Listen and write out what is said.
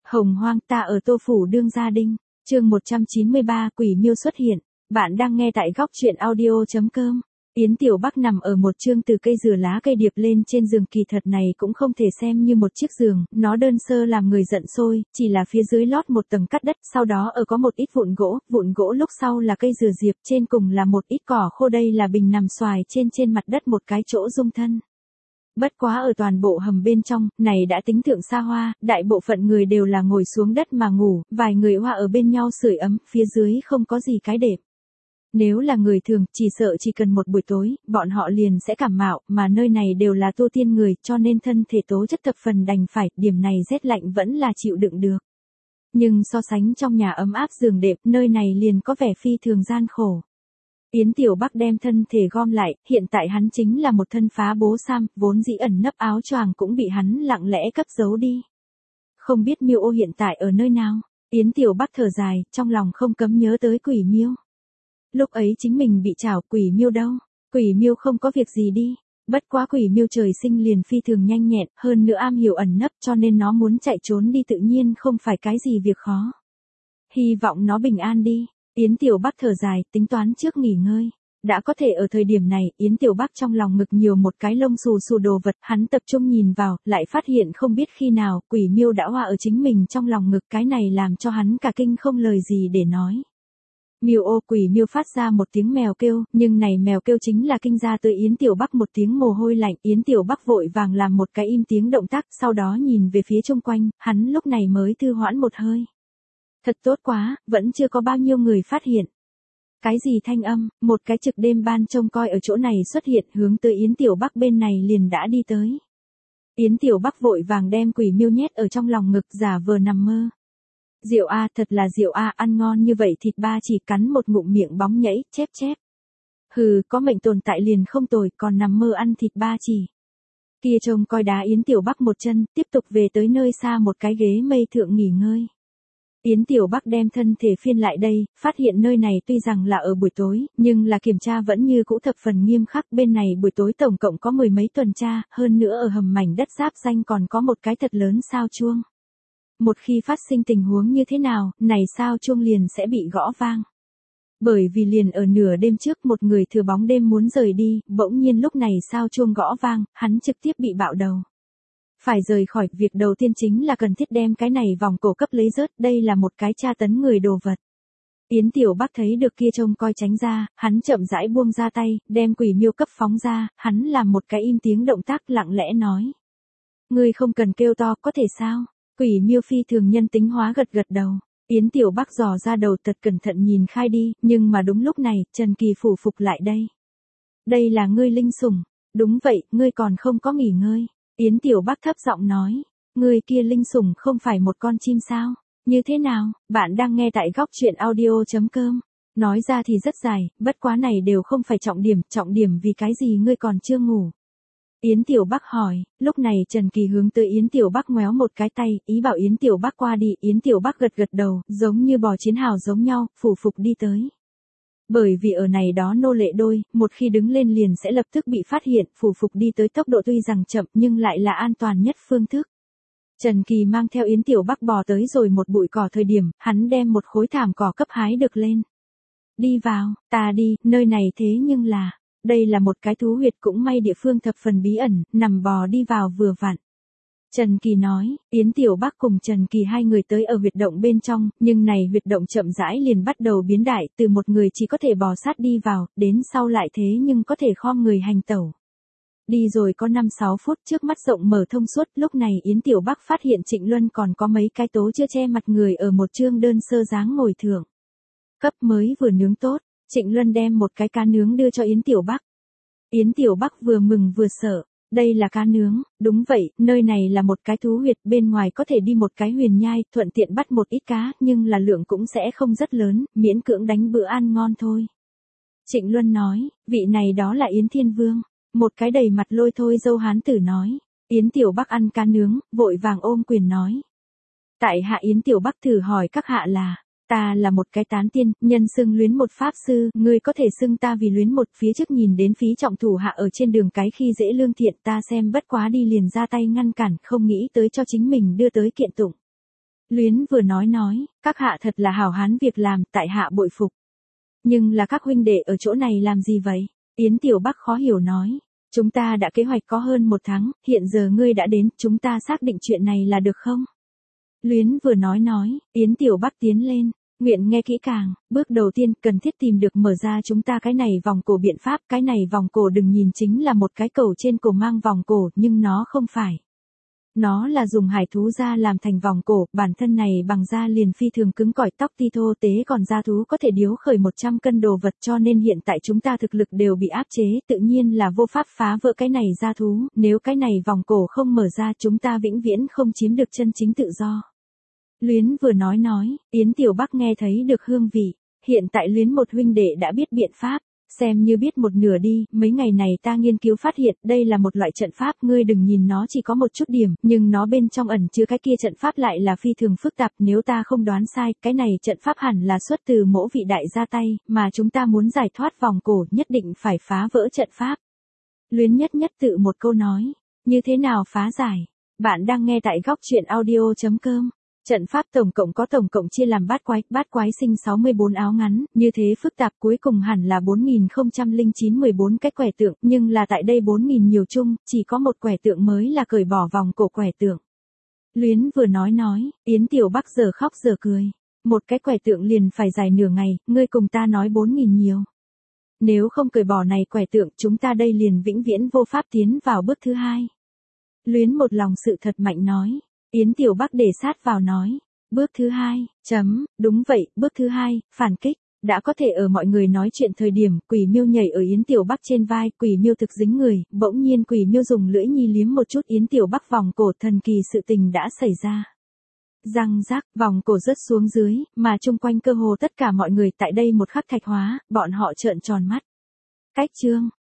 Hồng hoang ta ở Tô Phủ đương gia đinh, chương 193 quỷ miêu xuất hiện, bạn đang nghe tại góc truyện audio.com. Yến Tiểu Bắc nằm ở một chương từ cây dừa lá cây điệp lên trên giường, kỳ thật này cũng không thể xem như một chiếc giường, nó đơn sơ làm người giận sôi, chỉ là phía dưới lót một tầng cắt đất, sau đó ở có một ít vụn gỗ lúc sau là cây dừa diệp, trên cùng là một ít cỏ khô, đây là bình nằm xoài trên mặt đất một cái chỗ dung thân. Bất quá ở toàn bộ hầm bên trong, này đã tính thượng xa hoa, đại bộ phận người đều là ngồi xuống đất mà ngủ, vài người hoa ở bên nhau sưởi ấm, phía dưới không có gì cái đệm. Nếu là người thường, chỉ sợ chỉ cần một buổi tối, bọn họ liền sẽ cảm mạo, mà nơi này đều là tu tiên người, cho nên thân thể tố chất thập phần đành phải, điểm này rét lạnh vẫn là chịu đựng được. Nhưng so sánh trong nhà ấm áp giường đệm, nơi này liền có vẻ phi thường gian khổ. Yến Tiểu Bắc đem thân thể gom lại, hiện tại hắn chính là một thân phá bố sam, vốn dĩ ẩn nấp áo choàng cũng bị hắn lặng lẽ cất giấu đi. Không biết Miêu Ô hiện tại ở nơi nào, Yến Tiểu Bắc thở dài, trong lòng không cấm nhớ tới Quỷ Miêu. Lúc ấy chính mình bị trảo, Quỷ Miêu đâu? Quỷ Miêu không có việc gì đi. Bất quá Quỷ Miêu trời sinh liền phi thường nhanh nhẹn, hơn nữa am hiểu ẩn nấp, cho nên nó muốn chạy trốn đi tự nhiên không phải cái gì việc khó. Hy vọng nó bình an đi. Yến Tiểu Bắc thở dài, tính toán trước nghỉ ngơi. Đã có thể ở thời điểm này, Yến Tiểu Bắc trong lòng ngực nhiều một cái lông xù đồ vật, hắn tập trung nhìn vào, lại phát hiện không biết khi nào, Quỷ Miêu đã hoa ở chính mình trong lòng ngực, cái này làm cho hắn cả kinh không lời gì để nói. Miêu Ô, Quỷ Miêu phát ra một tiếng mèo kêu, nhưng này mèo kêu chính là kinh ra tới Yến Tiểu Bắc một tiếng mồ hôi lạnh, Yến Tiểu Bắc vội vàng làm một cái im tiếng động tác, sau đó nhìn về phía chung quanh, hắn lúc này mới thư hoãn một hơi. Thật tốt quá, vẫn chưa có bao nhiêu người phát hiện. Cái gì thanh âm, một cái trực đêm ban trông coi ở chỗ này xuất hiện, hướng tới Yến Tiểu Bắc bên này liền đã đi tới. Yến Tiểu Bắc vội vàng đem Quỷ Miêu nhét ở trong lòng ngực, giả vờ nằm mơ. Rượu a, thật là rượu a, ăn ngon như vậy thịt ba chỉ, cắn một ngụm miệng bóng nhảy, chép. Hừ, có mệnh tồn tại liền không tồi, còn nằm mơ ăn thịt ba chỉ. Kia trông coi đá Yến Tiểu Bắc một chân, tiếp tục về tới nơi xa một cái ghế mây thượng nghỉ ngơi. Yến Tiểu Bắc đem thân thể phiên lại đây, phát hiện nơi này tuy rằng là ở buổi tối, nhưng là kiểm tra vẫn như cũ thập phần nghiêm khắc, bên này buổi tối tổng cộng có mười mấy tuần tra, hơn nữa ở hầm mảnh đất giáp danh còn có một cái thật lớn sao chuông. Một khi phát sinh tình huống như thế nào, này sao chuông liền sẽ bị gõ vang. Bởi vì liền ở nửa đêm trước một người thừa bóng đêm muốn rời đi, bỗng nhiên lúc này sao chuông gõ vang, hắn trực tiếp bị bạo đầu. Phải rời khỏi, việc đầu tiên chính là cần thiết đem cái này vòng cổ cấp lấy rớt, đây là một cái tra tấn người đồ vật. Yến Tiểu Bắc thấy được kia trông coi tránh ra, hắn chậm rãi buông ra tay, đem Quỷ Miêu cấp phóng ra, hắn làm một cái im tiếng động tác lặng lẽ nói. Ngươi không cần kêu to, có thể sao? Quỷ Miêu phi thường nhân tính hóa gật đầu. Yến Tiểu Bắc dò ra đầu thật cẩn thận nhìn khai đi, nhưng mà đúng lúc này, Trần Kỳ phủ phục lại đây. Đây là ngươi linh sủng. Đúng vậy, ngươi còn không có nghỉ ngơi. Yến Tiểu Bắc thấp giọng nói, người kia linh sủng không phải một con chim sao? Như thế nào? Bạn đang nghe tại góc truyện audio.com. Nói ra thì rất dài, bất quá này đều không phải trọng điểm vì cái gì ngươi còn chưa ngủ? Yến Tiểu Bắc hỏi, lúc này Trần Kỳ hướng tới Yến Tiểu Bắc ngoéo một cái tay, ý bảo Yến Tiểu Bắc qua đi, Yến Tiểu Bắc gật đầu, giống như bò chiến hào giống nhau, phủ phục đi tới. Bởi vì ở này đó nô lệ đôi, một khi đứng lên liền sẽ lập tức bị phát hiện, phủ phục đi tới tốc độ tuy rằng chậm nhưng lại là an toàn nhất phương thức. Trần Kỳ mang theo Yến Tiểu Bắc bò tới rồi một bụi cỏ thời điểm, hắn đem một khối thảm cỏ cấp hái được lên. Đi vào, ta đi, nơi này thế nhưng là, đây là một cái thú huyệt, cũng may địa phương thập phần bí ẩn, nằm bò đi vào vừa vặn. Trần Kỳ nói, Yến Tiểu Bắc cùng Trần Kỳ hai người tới ở huyệt động bên trong, nhưng này huyệt động chậm rãi liền bắt đầu biến đại, từ một người chỉ có thể bò sát đi vào, đến sau lại thế nhưng có thể khom người hành tẩu. Đi rồi có 5-6 phút, trước mắt rộng mở thông suốt, lúc này Yến Tiểu Bắc phát hiện Trịnh Luân còn có mấy cái tố chưa che mặt người ở một chương đơn sơ dáng ngồi thưởng. Cấp mới vừa nướng tốt, Trịnh Luân đem một cái cá nướng đưa cho Yến Tiểu Bắc. Yến Tiểu Bắc vừa mừng vừa sợ. Đây là cá nướng, đúng vậy, nơi này là một cái thú huyệt, bên ngoài có thể đi một cái huyền nhai, thuận tiện bắt một ít cá, nhưng là lượng cũng sẽ không rất lớn, miễn cưỡng đánh bữa ăn ngon thôi. Trịnh Luân nói, vị này đó là Yến Thiên Vương, một cái đầy mặt lôi thôi dâu hán tử nói. Yến Tiểu Bắc ăn cá nướng, vội vàng ôm quyền nói. Tại hạ Yến Tiểu Bắc thử hỏi các hạ là, ta là một cái tán tiên, nhân xưng luyến một pháp sư, ngươi có thể xưng ta vì luyến một, phía trước nhìn đến phí trọng thủ hạ ở trên đường cái khi dễ lương thiện, ta xem bất quá đi liền ra tay ngăn cản, không nghĩ tới cho chính mình đưa tới kiện tụng. Luyến vừa nói, các hạ thật là hảo hán việc làm, tại hạ bội phục. Nhưng là các huynh đệ ở chỗ này làm gì vậy? Yến Tiểu Bắc khó hiểu nói. Chúng ta đã kế hoạch có hơn 1 tháng, hiện giờ ngươi đã đến, chúng ta xác định chuyện này là được không? Luyến vừa nói, Yến Tiểu Bắc tiến lên. Nguyện nghe kỹ càng, bước đầu tiên cần thiết tìm được mở ra chúng ta cái này vòng cổ biện pháp, cái này vòng cổ đừng nhìn chính là một cái cầu trên cổ mang vòng cổ, nhưng nó không phải. Nó là dùng hải thú da làm thành vòng cổ, bản thân này bằng da liền phi thường cứng cỏi, tóc ti thô tế, còn da thú có thể điếu khởi 100 cân đồ vật, cho nên hiện tại chúng ta thực lực đều bị áp chế, tự nhiên là vô pháp phá vỡ cái này da thú, nếu cái này vòng cổ không mở ra chúng ta vĩnh viễn không chiếm được chân chính tự do. Luyến vừa nói, Yến Tiểu Bắc nghe thấy được hương vị, hiện tại Luyến một huynh đệ đã biết biện pháp, xem như biết một nửa đi, mấy ngày này ta nghiên cứu phát hiện đây là một loại trận pháp, ngươi đừng nhìn nó chỉ có một chút điểm, nhưng nó bên trong ẩn chứa cái kia trận pháp lại là phi thường phức tạp, nếu ta không đoán sai, cái này trận pháp hẳn là xuất từ mỗ vị đại gia tay, mà chúng ta muốn giải thoát vòng cổ nhất định phải phá vỡ trận pháp. Luyến nhất tự một câu nói, như thế nào phá giải? Bạn đang nghe tại góc truyện audio.com. Trận pháp tổng cộng chia làm bát quái sinh 64 áo ngắn, như thế phức tạp cuối cùng hẳn là 4014 cái quẻ tượng, nhưng là tại đây 4000 nhiều chung, chỉ có một quẻ tượng mới là cởi bỏ vòng cổ quẻ tượng. Luyến vừa nói, Yến Tiểu Bắc giờ khóc giờ cười. Một cái quẻ tượng liền phải dài nửa ngày, ngươi cùng ta nói 4000 nhiều. Nếu không cởi bỏ này quẻ tượng chúng ta đây liền vĩnh viễn vô pháp tiến vào bước thứ 2. Luyến một lòng sự thật mạnh nói. Yến Tiểu Bắc để sát vào nói. Bước thứ 2, đúng vậy, bước thứ 2, phản kích. Đã có thể ở mọi người nói chuyện thời điểm, Quỷ Miêu nhảy ở Yến Tiểu Bắc trên vai, Quỷ Miêu thực dính người, bỗng nhiên Quỷ Miêu dùng lưỡi nhi liếm một chút Yến Tiểu Bắc vòng cổ, thần kỳ sự tình đã xảy ra. Răng rác, vòng cổ rớt xuống dưới, mà chung quanh cơ hồ tất cả mọi người tại đây một khắc thạch hóa, bọn họ trợn tròn mắt. Cách chương